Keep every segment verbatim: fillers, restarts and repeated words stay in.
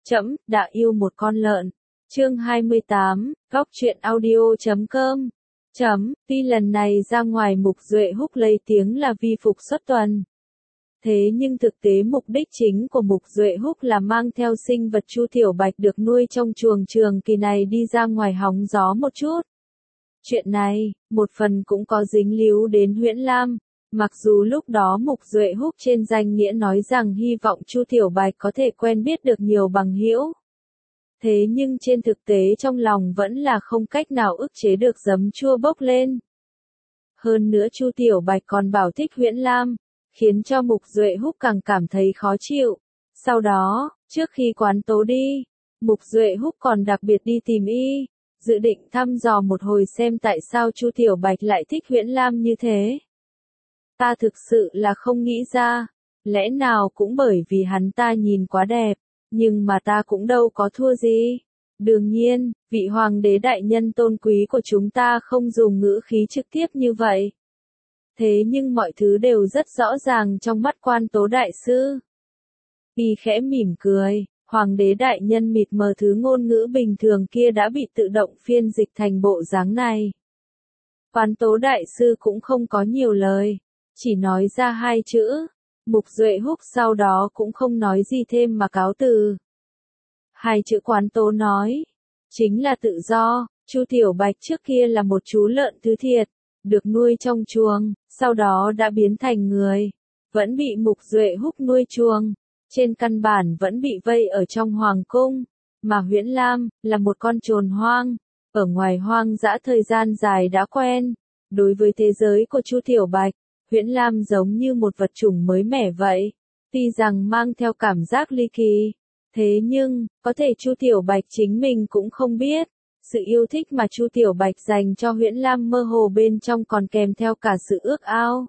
Trẫm đã yêu một con lợn. Chương hai mươi tám, góc truyện audio chấm com. Chấm, tuy lần này ra ngoài Mục Duệ Húc lấy tiếng là vi phục xuất tuần. Thế nhưng thực tế mục đích chính của Mục Duệ Húc là mang theo sinh vật Chu Tiểu Bạch được nuôi trong chuồng trường kỳ này đi ra ngoài hóng gió một chút. Chuyện này, một phần cũng có dính líu đến Huyễn Lam. Mặc dù lúc đó Mục Duệ Húc trên danh nghĩa nói rằng hy vọng Chu Tiểu Bạch có thể quen biết được nhiều bằng hữu. Thế nhưng trên thực tế trong lòng vẫn là không cách nào ức chế được giấm chua bốc lên. Hơn nữa Chu Tiểu Bạch còn bảo thích Huyễn Lam, khiến cho Mục Duệ Húc càng cảm thấy khó chịu. Sau đó, trước khi quán tố đi, Mục Duệ Húc còn đặc biệt đi tìm y, dự định thăm dò một hồi xem tại sao Chu Tiểu Bạch lại thích Huyễn Lam như thế. Ta thực sự là không nghĩ ra, lẽ nào cũng bởi vì hắn ta nhìn quá đẹp, nhưng mà ta cũng đâu có thua gì. Đương nhiên, vị hoàng đế đại nhân tôn quý của chúng ta không dùng ngữ khí trực tiếp như vậy. Thế nhưng mọi thứ đều rất rõ ràng trong mắt Quan Tố đại sư. Y khẽ mỉm cười, hoàng đế đại nhân mịt mờ thứ ngôn ngữ bình thường kia đã bị tự động phiên dịch thành bộ dáng này. Quan Tố đại sư cũng không có nhiều lời, chỉ nói ra hai chữ. Mục Duệ Húc sau đó cũng không nói gì thêm mà cáo từ. Hai chữ Quan Tố nói, chính là tự do. Chu Tiểu Bạch trước kia là một chú lợn thứ thiệt, được nuôi trong chuồng, sau đó đã biến thành người, vẫn bị Mục Duệ Húc nuôi chuồng, trên căn bản vẫn bị vây ở trong hoàng cung, mà Huyễn Lam là một con trồn hoang, ở ngoài hoang dã thời gian dài đã quen. Đối với thế giới của Chu Tiểu Bạch, Huyễn Lam giống như một vật chủng mới mẻ vậy, tuy rằng mang theo cảm giác ly kỳ, thế nhưng, có thể Chu Tiểu Bạch chính mình cũng không biết, sự yêu thích mà Chu Tiểu Bạch dành cho Huyễn Lam mơ hồ bên trong còn kèm theo cả sự ước ao.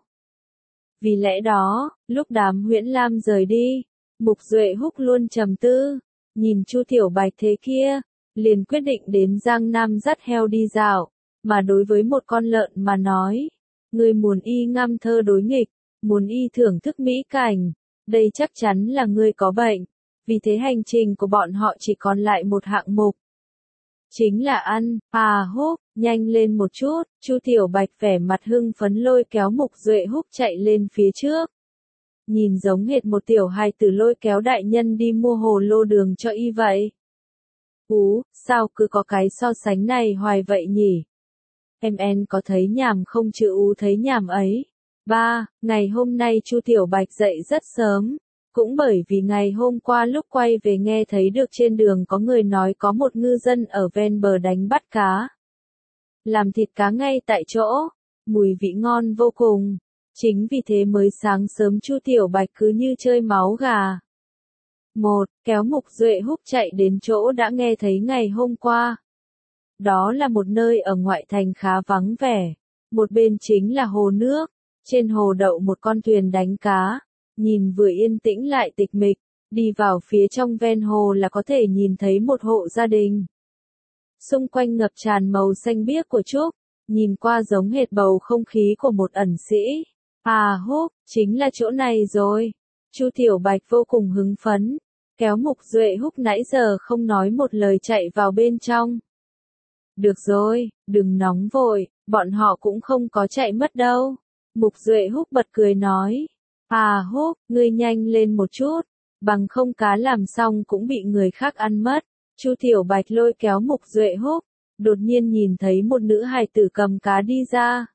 Vì lẽ đó, lúc đám Huyễn Lam rời đi, Mục Duệ Húc luôn trầm tư, nhìn Chu Tiểu Bạch thế kia, liền quyết định đến Giang Nam dắt heo đi dạo, mà đối với một con lợn mà nói, người muốn y ngâm thơ đối nghịch, muốn y thưởng thức mỹ cảnh, đây chắc chắn là người có bệnh, vì thế hành trình của bọn họ chỉ còn lại một hạng mục. Chính là ăn. À Húc, nhanh lên một chút. Chu Tiểu Bạch vẻ mặt hưng phấn lôi kéo Mục Duệ Húc chạy lên phía trước. Nhìn giống hệt một tiểu hài tử lôi kéo đại nhân đi mua hồ lô đường cho y vậy. Ú, sao cứ có cái so sánh này hoài vậy nhỉ? Em en có thấy nhàm không chứ Ú thấy nhàm ấy. Ba, ngày hôm nay Chu Tiểu Bạch dậy rất sớm. Cũng bởi vì ngày hôm qua lúc quay về nghe thấy được trên đường có người nói có một ngư dân ở ven bờ đánh bắt cá. Làm thịt cá ngay tại chỗ, mùi vị ngon vô cùng. Chính vì thế mới sáng sớm Chu Tiểu Bạch cứ như chơi máu gà. Một, kéo Mục Duệ Húc chạy đến chỗ đã nghe thấy ngày hôm qua. Đó là một nơi ở ngoại thành khá vắng vẻ. Một bên chính là hồ nước, trên hồ đậu một con thuyền đánh cá. Nhìn vừa yên tĩnh lại tịch mịch, đi vào phía trong ven hồ là có thể nhìn thấy một hộ gia đình. Xung quanh ngập tràn màu xanh biếc của trúc, nhìn qua giống hệt bầu không khí của một ẩn sĩ. À Húc, chính là chỗ này rồi. Chu Tiểu Bạch vô cùng hứng phấn, kéo Mục Duệ Húc nãy giờ không nói một lời chạy vào bên trong. Được rồi, đừng nóng vội, bọn họ cũng không có chạy mất đâu. Mục Duệ Húc bật cười nói. À Húc, ngươi nhanh lên một chút, bằng không cá làm xong cũng bị người khác ăn mất. Chu Tiểu Bạch lôi kéo Mục Duệ Húc, đột nhiên nhìn thấy một nữ hài tử cầm cá đi ra.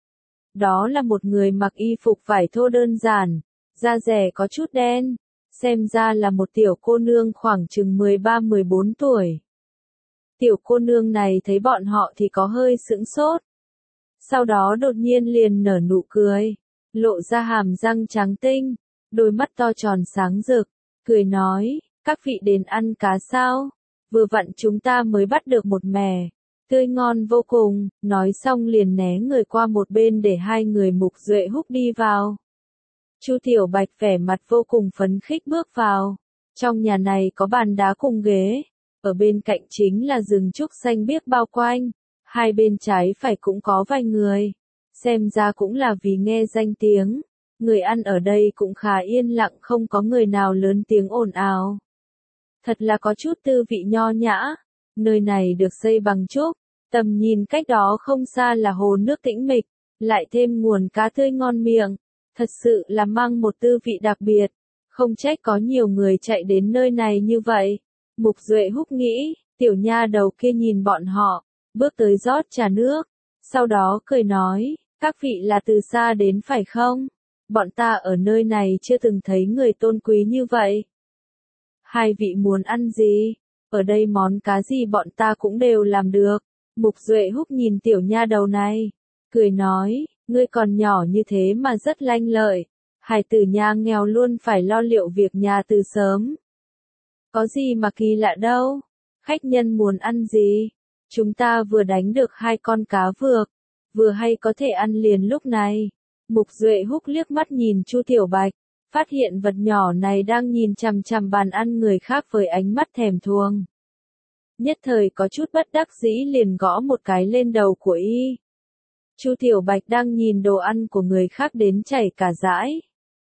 Đó là một người mặc y phục vải thô đơn giản, da dẻ có chút đen, xem ra là một tiểu cô nương khoảng chừng mười ba mười bốn tuổi. Tiểu cô nương này thấy bọn họ thì có hơi sững sốt. Sau đó đột nhiên liền nở nụ cười, lộ ra hàm răng trắng tinh, đôi mắt to tròn sáng rực, cười nói, các vị đến ăn cá sao? Vừa vặn chúng ta mới bắt được một mẻ, tươi ngon vô cùng, nói xong liền né người qua một bên để hai người Mục Duệ Húc đi vào. Chu Tiểu Bạch vẻ mặt vô cùng phấn khích bước vào, trong nhà này có bàn đá cùng ghế, ở bên cạnh chính là rừng trúc xanh biếc bao quanh, hai bên trái phải cũng có vài người. Xem ra cũng là vì nghe danh tiếng, người ăn ở đây cũng khá yên lặng không có người nào lớn tiếng ồn ào. thật là có chút tư vị nho nhã. Nơi này được xây bằng trúc, tầm nhìn cách đó không xa là hồ nước tĩnh mịch, lại thêm nguồn cá tươi ngon miệng, thật sự là mang một tư vị đặc biệt, không trách có nhiều người chạy đến nơi này như vậy. Mục Duệ Húc nghĩ, tiểu nha đầu kia nhìn bọn họ, bước tới rót trà nước, sau đó cười nói, các vị là từ xa đến phải không? Bọn ta ở nơi này chưa từng thấy người tôn quý như vậy. Hai vị muốn ăn gì? Ở đây món cá gì bọn ta cũng đều làm được. Mục Duệ Húc nhìn tiểu nha đầu này, cười nói, ngươi còn nhỏ như thế mà rất lanh lợi, hài tử nhà nghèo luôn phải lo liệu việc nhà từ sớm. Có gì mà kỳ lạ đâu, khách nhân muốn ăn gì? Chúng ta vừa đánh được hai con cá vược, vừa hay có thể ăn liền lúc này. Mục Duệ Húc liếc mắt nhìn Chu Tiểu Bạch, phát hiện vật nhỏ này đang nhìn chằm chằm bàn ăn người khác với ánh mắt thèm thuồng. Nhất thời có chút bất đắc dĩ liền gõ một cái lên đầu của y. Chu Tiểu Bạch đang nhìn đồ ăn của người khác đến chảy cả dãi.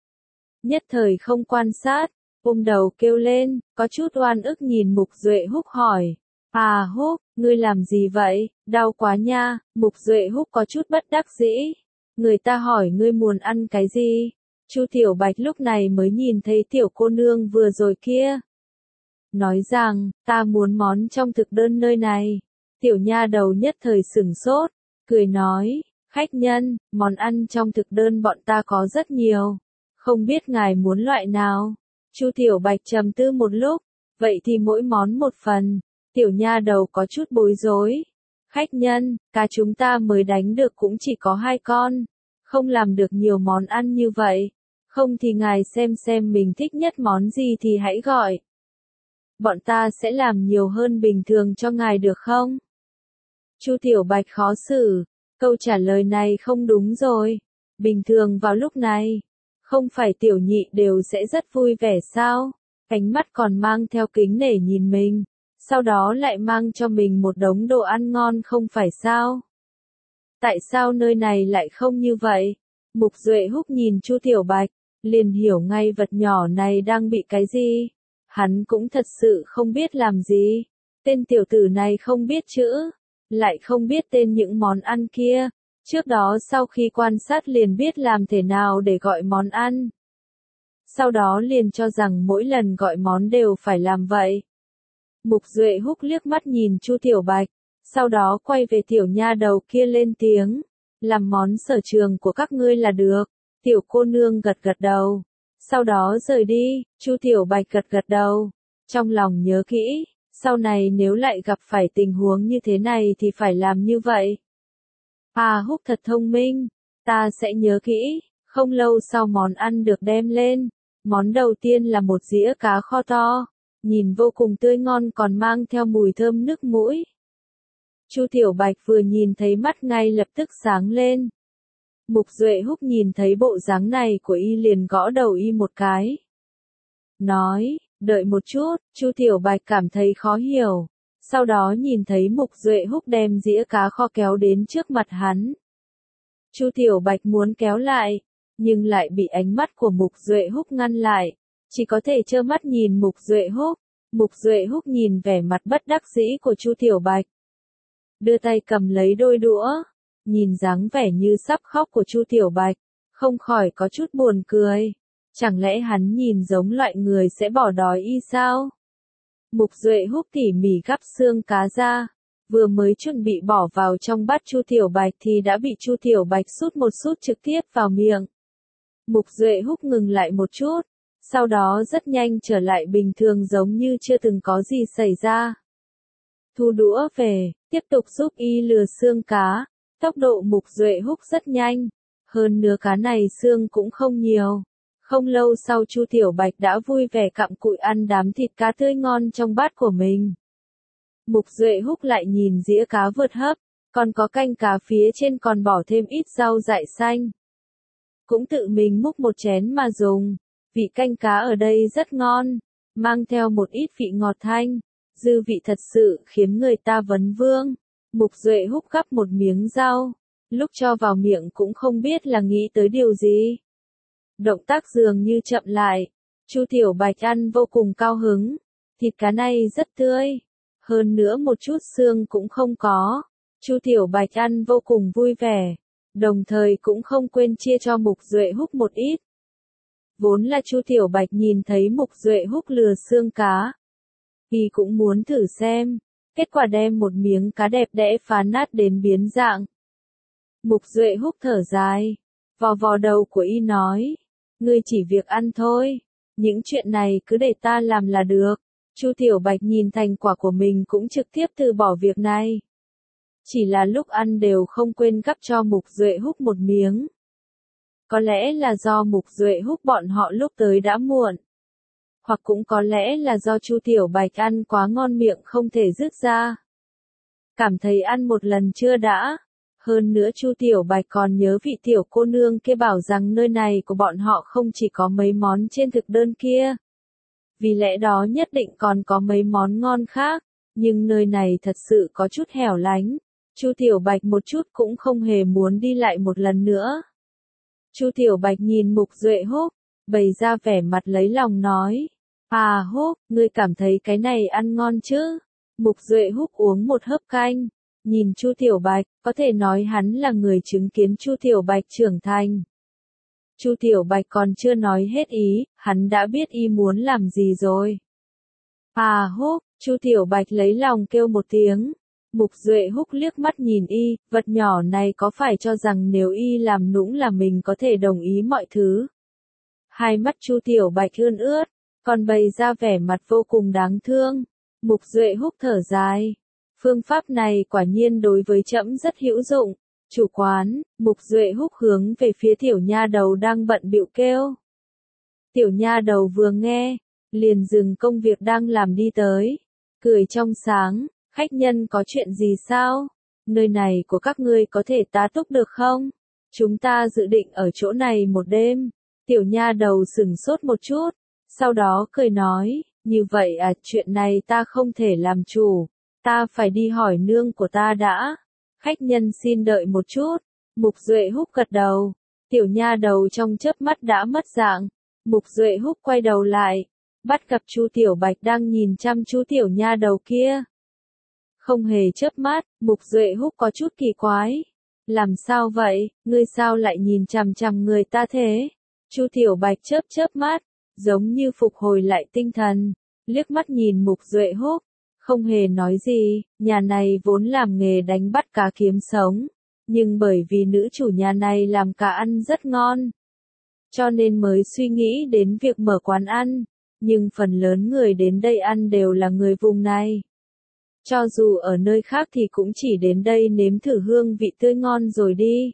Nhất thời không quan sát, ôm đầu kêu lên, có chút oan ức nhìn Mục Duệ Húc hỏi. À Húc, ngươi làm gì vậy, đau quá nha. Mục Duệ Húc có chút bất đắc dĩ. Người ta hỏi ngươi muốn ăn cái gì? Chu Tiểu Bạch lúc này mới nhìn thấy tiểu cô nương vừa rồi kia. Nói rằng, ta muốn món trong thực đơn nơi này. Tiểu nha đầu nhất thời sửng sốt, cười nói, khách nhân, món ăn trong thực đơn bọn ta có rất nhiều. Không biết ngài muốn loại nào? Chu Tiểu Bạch trầm tư một lúc, vậy thì mỗi món một phần. Tiểu nha đầu có chút bối rối. Khách nhân, cá chúng ta mới đánh được cũng chỉ có hai con. Không làm được nhiều món ăn như vậy. Không thì ngài xem xem mình thích nhất món gì thì hãy gọi. Bọn ta sẽ làm nhiều hơn bình thường cho ngài được không? Chu Tiểu Bạch khó xử. Câu trả lời này không đúng rồi. Bình thường vào lúc này, không phải tiểu nhị đều sẽ rất vui vẻ sao? Ánh mắt còn mang theo kính nể nhìn mình. Sau đó lại mang cho mình một đống đồ ăn ngon không phải sao? Tại sao nơi này lại không như vậy? Mục Duệ Húc nhìn Chu Tiểu Bạch, liền hiểu ngay vật nhỏ này đang bị cái gì. Hắn cũng thật sự không biết làm gì. Tên tiểu tử này không biết chữ, lại không biết tên những món ăn kia. Trước đó sau khi quan sát liền biết làm thế nào để gọi món ăn. Sau đó liền cho rằng mỗi lần gọi món đều phải làm vậy. Mục Duệ Húc liếc mắt nhìn Chu Tiểu Bạch, sau đó quay về tiểu nha đầu kia lên tiếng, làm món sở trường của các ngươi là được. Tiểu cô nương gật gật đầu, sau đó rời đi. Chu Tiểu Bạch gật gật đầu, trong lòng nhớ kỹ, sau này nếu lại gặp phải tình huống như thế này thì phải làm như vậy. À Húc thật thông minh, ta sẽ nhớ kỹ. Không lâu sau món ăn được đem lên, món đầu tiên là một dĩa cá kho to, nhìn vô cùng tươi ngon còn mang theo mùi thơm nước mũi. Chu Tiểu Bạch vừa nhìn thấy mắt ngay lập tức sáng lên. Mục Duệ Húc nhìn thấy bộ dáng này của y liền gõ đầu y một cái. Nói, đợi một chút. Chu Tiểu Bạch cảm thấy khó hiểu. Sau đó nhìn thấy Mục Duệ Húc đem dĩa cá kho kéo đến trước mặt hắn. Chu Tiểu Bạch muốn kéo lại, nhưng lại bị ánh mắt của Mục Duệ Húc ngăn lại. Chỉ có thể trơ mắt nhìn Mục Duệ Húc. Mục Duệ Húc nhìn vẻ mặt bất đắc dĩ của Chu Tiểu Bạch, đưa tay cầm lấy đôi đũa, nhìn dáng vẻ như sắp khóc của Chu Tiểu Bạch, không khỏi có chút buồn cười. Chẳng lẽ hắn nhìn giống loại người sẽ bỏ đói y sao? Mục Duệ Húc tỉ mỉ gắp xương cá ra, vừa mới chuẩn bị bỏ vào trong bát Chu Tiểu Bạch thì đã bị Chu Tiểu Bạch sút một sút trực tiếp vào miệng. Mục Duệ Húc ngừng lại một chút, sau đó rất nhanh trở lại bình thường giống như chưa từng có gì xảy ra. Thu đũa về, tiếp tục giúp y lừa xương cá. Tốc độ Mục Duệ Húc rất nhanh, hơn nữa cá này xương cũng không nhiều. Không lâu sau Chu Tiểu Bạch đã vui vẻ cặm cụi ăn đám thịt cá tươi ngon trong bát của mình. Mục Duệ Húc lại nhìn dĩa cá vượt hấp, còn có canh cá phía trên còn bỏ thêm ít rau dại xanh. Cũng tự mình múc một chén mà dùng, vị canh cá ở đây rất ngon, mang theo một ít vị ngọt thanh, dư vị thật sự khiến người ta vấn vương. Mục Duệ Húc gắp một miếng rau, lúc cho vào miệng cũng không biết là nghĩ tới điều gì. Động tác dường như chậm lại, Chu Tiểu Bạch ăn vô cùng cao hứng, thịt cá này rất tươi, hơn nữa một chút xương cũng không có. Chu Tiểu Bạch ăn vô cùng vui vẻ, đồng thời cũng không quên chia cho Mục Duệ Húc một ít. Vốn là Chu Tiểu Bạch nhìn thấy Mục Duệ Húc lừa xương cá, thì cũng muốn thử xem, kết quả đem một miếng cá đẹp đẽ phá nát đến biến dạng. Mục Duệ Húc thở dài, vò vò đầu của y nói, ngươi chỉ việc ăn thôi, những chuyện này cứ để ta làm là được. Chu Tiểu Bạch nhìn thành quả của mình cũng trực tiếp từ bỏ việc này. Chỉ là lúc ăn đều không quên gắp cho Mục Duệ Húc một miếng. Có lẽ là do Mục Duệ Húc bọn họ lúc tới đã muộn. Hoặc cũng có lẽ là do Chu Tiểu Bạch ăn quá ngon miệng không thể dứt ra. Cảm thấy ăn một lần chưa đã. Hơn nữa Chu Tiểu Bạch còn nhớ vị tiểu cô nương kia bảo rằng nơi này của bọn họ không chỉ có mấy món trên thực đơn kia. Vì lẽ đó nhất định còn có mấy món ngon khác, nhưng nơi này thật sự có chút hẻo lánh. Chu Tiểu Bạch một chút cũng không hề muốn đi lại một lần nữa. Chu Tiểu Bạch nhìn Mục Duệ Húc, bày ra vẻ mặt lấy lòng nói, à Húc, ngươi cảm thấy cái này ăn ngon chứ? Mục Duệ Húc uống một hớp canh, nhìn Chu Tiểu Bạch, có thể nói hắn là người chứng kiến Chu Tiểu Bạch trưởng thành. Chu Tiểu Bạch còn chưa nói hết ý, hắn đã biết y muốn làm gì rồi. À Húc, Chu Tiểu Bạch lấy lòng kêu một tiếng. Mục Duệ Húc liếc mắt nhìn y, vật nhỏ này có phải cho rằng nếu y làm nũng là mình có thể đồng ý mọi thứ. Hai mắt Chu Tiểu Bạch ươn ướt, còn bày ra vẻ mặt vô cùng đáng thương. Mục Duệ Húc thở dài. Phương pháp này quả nhiên đối với trẫm rất hữu dụng. Chủ quán, Mục Duệ Húc hướng về phía tiểu nha đầu đang bận bịu kêu. Tiểu nha đầu vừa nghe, liền dừng công việc đang làm đi tới. Cười trong sáng, khách nhân có chuyện gì sao? Nơi này của các ngươi có thể tá túc được không? Chúng ta dự định ở chỗ này một đêm. Tiểu nha đầu sửng sốt một chút, sau đó cười nói, như vậy à, chuyện này ta không thể làm chủ, ta phải đi hỏi nương của ta đã. Khách nhân xin đợi một chút. Mục Duệ Húc gật đầu. Tiểu nha đầu trong chớp mắt đã mất dạng. Mục Duệ Húc quay đầu lại, bắt gặp Chu Tiểu Bạch đang nhìn chăm chú tiểu nha đầu kia. Không hề chớp mắt, Mục Duệ Húc có chút kỳ quái. Làm sao vậy, ngươi sao lại nhìn chằm chằm người ta thế? Chu Tiểu Bạch chớp chớp mắt, giống như phục hồi lại tinh thần, liếc mắt nhìn Mục Duệ Húc, không hề nói gì. Nhà này vốn làm nghề đánh bắt cá kiếm sống, nhưng bởi vì nữ chủ nhà này làm cá ăn rất ngon, cho nên mới suy nghĩ đến việc mở quán ăn, nhưng phần lớn người đến đây ăn đều là người vùng này. Cho dù ở nơi khác thì cũng chỉ đến đây nếm thử hương vị tươi ngon rồi đi.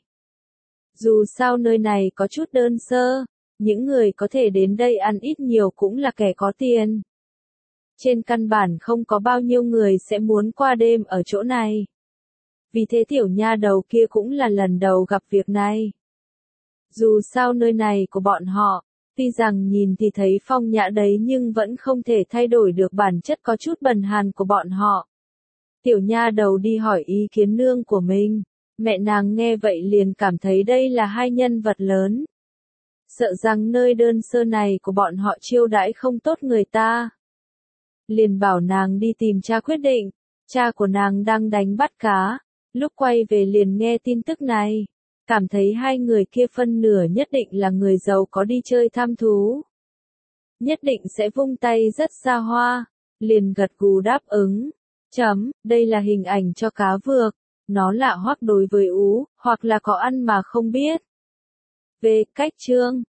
Dù sao nơi này có chút đơn sơ, những người có thể đến đây ăn ít nhiều cũng là kẻ có tiền. Trên căn bản không có bao nhiêu người sẽ muốn qua đêm ở chỗ này. Vì thế tiểu nha đầu kia cũng là lần đầu gặp việc này. Dù sao nơi này của bọn họ, tuy rằng nhìn thì thấy phong nhã đấy nhưng vẫn không thể thay đổi được bản chất có chút bần hàn của bọn họ. Tiểu nha đầu đi hỏi ý kiến nương của mình, mẹ nàng nghe vậy liền cảm thấy đây là hai nhân vật lớn. Sợ rằng nơi đơn sơ này của bọn họ chiêu đãi không tốt người ta. Liền bảo nàng đi tìm cha quyết định, cha của nàng đang đánh bắt cá, lúc quay về liền nghe tin tức này, cảm thấy hai người kia phân nửa nhất định là người giàu có đi chơi tham thú. Nhất định sẽ vung tay rất xa hoa, liền gật gù đáp ứng. Chấm, đây là hình ảnh cho cá vược, nó lạ hoắc đối với Ú, hoặc là có ăn mà không biết. Về cách chương